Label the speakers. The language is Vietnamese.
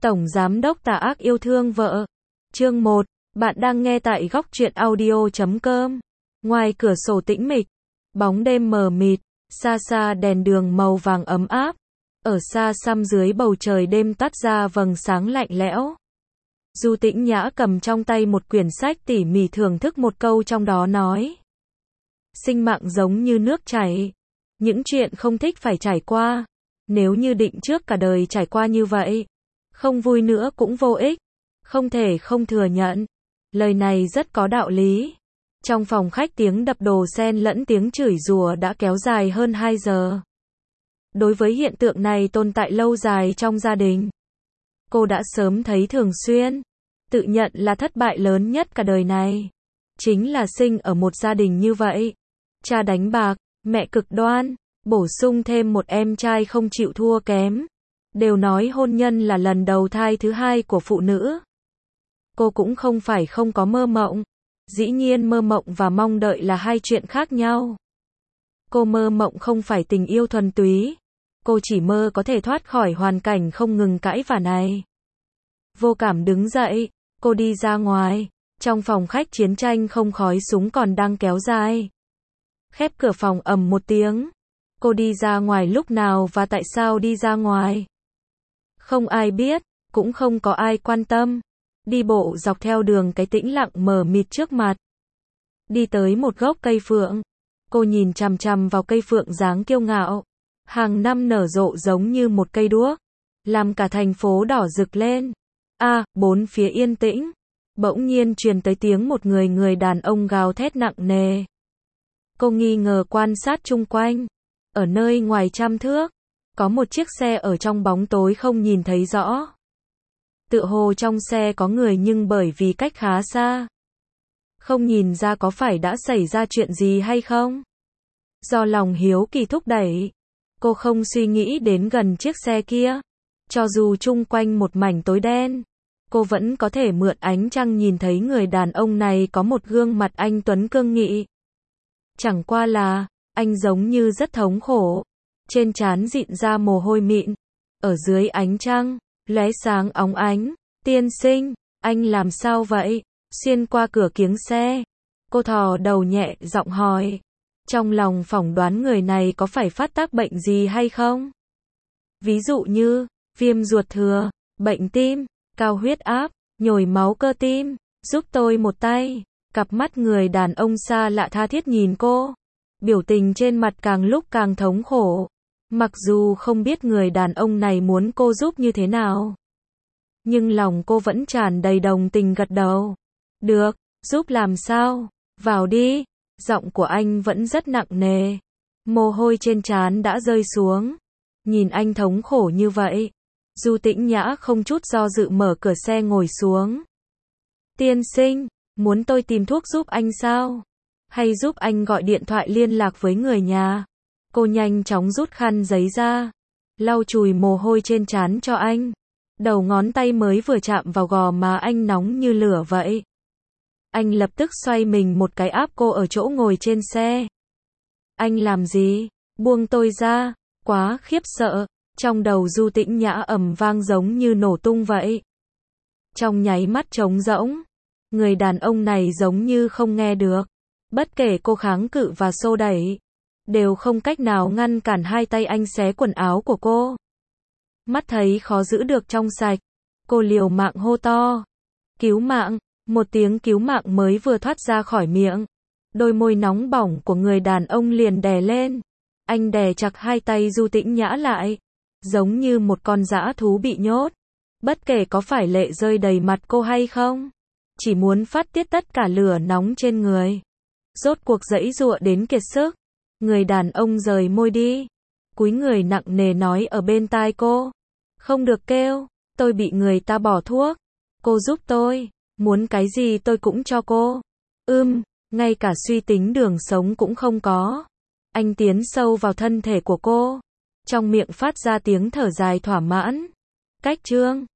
Speaker 1: Tổng Giám đốc tà ác yêu thương vợ. Chương 1. Bạn đang nghe tại góc truyện audio.com. Ngoài cửa sổ tĩnh mịch, bóng đêm mờ mịt, xa xa đèn đường màu vàng ấm áp. Ở xa xăm dưới bầu trời đêm toát ra vầng sáng lạnh lẽo. Du Tĩnh Nhã cầm trong tay một quyển sách tỉ mỉ thưởng thức một câu trong đó nói. Sinh mạng giống như nước chảy. Những chuyện không thích phải trải qua. Nếu như định trước cả đời trải qua như vậy, không vui nữa cũng vô ích. Không thể không thừa nhận. Lời này rất có đạo lý. Trong phòng khách tiếng đập đồ xen lẫn tiếng chửi rủa đã kéo dài hơn 2 giờ. Đối với hiện tượng này tồn tại lâu dài trong gia đình, cô đã sớm thấy thường xuyên. Tự nhận là thất bại lớn nhất cả đời này chính là sinh ở một gia đình như vậy. Cha đánh bạc, mẹ cực đoan, bổ sung thêm một em trai không chịu thua kém. Đều nói hôn nhân là lần đầu thai thứ hai của phụ nữ. Cô cũng không phải không có mơ mộng. Dĩ nhiên mơ mộng và mong đợi là hai chuyện khác nhau. Cô mơ mộng không phải tình yêu thuần túy. Cô chỉ mơ có thể thoát khỏi hoàn cảnh không ngừng cãi vả này. Vô cảm đứng dậy, cô đi ra ngoài. Trong phòng khách chiến tranh không khói súng còn đang kéo dài. Khép cửa phòng ầm một tiếng. Cô đi ra ngoài lúc nào và tại sao đi ra ngoài? Không ai biết, cũng không có ai quan tâm. Đi bộ dọc theo đường cái tĩnh lặng mờ mịt trước mặt. Đi tới một gốc cây phượng. Cô nhìn chằm chằm vào cây phượng dáng kiêu ngạo. Hàng năm nở rộ giống như một cây đuốc. Làm cả thành phố đỏ rực lên. Bốn phía yên tĩnh. Bỗng nhiên truyền tới tiếng một người đàn ông gào thét nặng nề. Cô nghi ngờ quan sát chung quanh. Ở nơi ngoài trăm thước, có một chiếc xe ở trong bóng tối không nhìn thấy rõ. Tựa hồ trong xe có người nhưng bởi vì cách khá xa, không nhìn ra có phải đã xảy ra chuyện gì hay không. Do lòng hiếu kỳ thúc đẩy, cô không suy nghĩ đến gần chiếc xe kia. Cho dù chung quanh một mảnh tối đen, cô vẫn có thể mượn ánh trăng nhìn thấy người đàn ông này có một gương mặt anh tuấn cương nghị. Chẳng qua là, anh giống như rất thống khổ. Trên trán rịn ra mồ hôi mịn. Ở dưới ánh trăng, lóe sáng óng ánh. Tiên sinh, anh làm sao vậy? Xuyên qua cửa kiếng xe, cô thò đầu nhẹ giọng hỏi. Trong lòng phỏng đoán người này có phải phát tác bệnh gì hay không? Ví dụ như, viêm ruột thừa, bệnh tim, cao huyết áp, nhồi máu cơ tim. Giúp tôi một tay. Cặp mắt người đàn ông xa lạ tha thiết nhìn cô. Biểu tình trên mặt càng lúc càng thống khổ. Mặc dù không biết người đàn ông này muốn cô giúp như thế nào, nhưng lòng cô vẫn tràn đầy đồng tình gật đầu. Được, giúp làm sao? Vào đi. Giọng của anh vẫn rất nặng nề. Mồ hôi trên trán đã rơi xuống. Nhìn anh thống khổ như vậy, Du Tĩnh Nhã không chút do dự mở cửa xe ngồi xuống. Tiên sinh, muốn tôi tìm thuốc giúp anh sao? Hay giúp anh gọi điện thoại liên lạc với người nhà? Cô nhanh chóng rút khăn giấy ra, lau chùi mồ hôi trên trán cho anh. Đầu ngón tay mới vừa chạm vào gò má anh nóng như lửa vậy. Anh lập tức xoay mình một cái áp cô ở chỗ ngồi trên xe. Anh làm gì? Buông tôi ra. Quá khiếp sợ. Trong đầu Du Tĩnh Nhã ầm vang giống như nổ tung vậy. Trong nháy mắt trống rỗng. Người đàn ông này giống như không nghe được. Bất kể cô kháng cự và xô đẩy, đều không cách nào ngăn cản hai tay anh xé quần áo của cô. Mắt thấy khó giữ được trong sạch, cô liều mạng hô to. Cứu mạng. Một tiếng cứu mạng mới vừa thoát ra khỏi miệng. Đôi môi nóng bỏng của người đàn ông liền đè lên. Anh đè chặt hai tay Du Tĩnh Nhã lại, giống như một con dã thú bị nhốt. Bất kể có phải lệ rơi đầy mặt cô hay không, chỉ muốn phát tiết tất cả lửa nóng trên người. Rốt cuộc giãy giụa đến kiệt sức, người đàn ông rời môi đi, cúi người nặng nề nói ở bên tai cô. Không được kêu, tôi bị người ta bỏ thuốc. Cô giúp tôi, muốn cái gì tôi cũng cho cô. Ngay cả suy tính đường sống cũng không có. Anh tiến sâu vào thân thể của cô, trong miệng phát ra tiếng thở dài thỏa mãn. Cách chương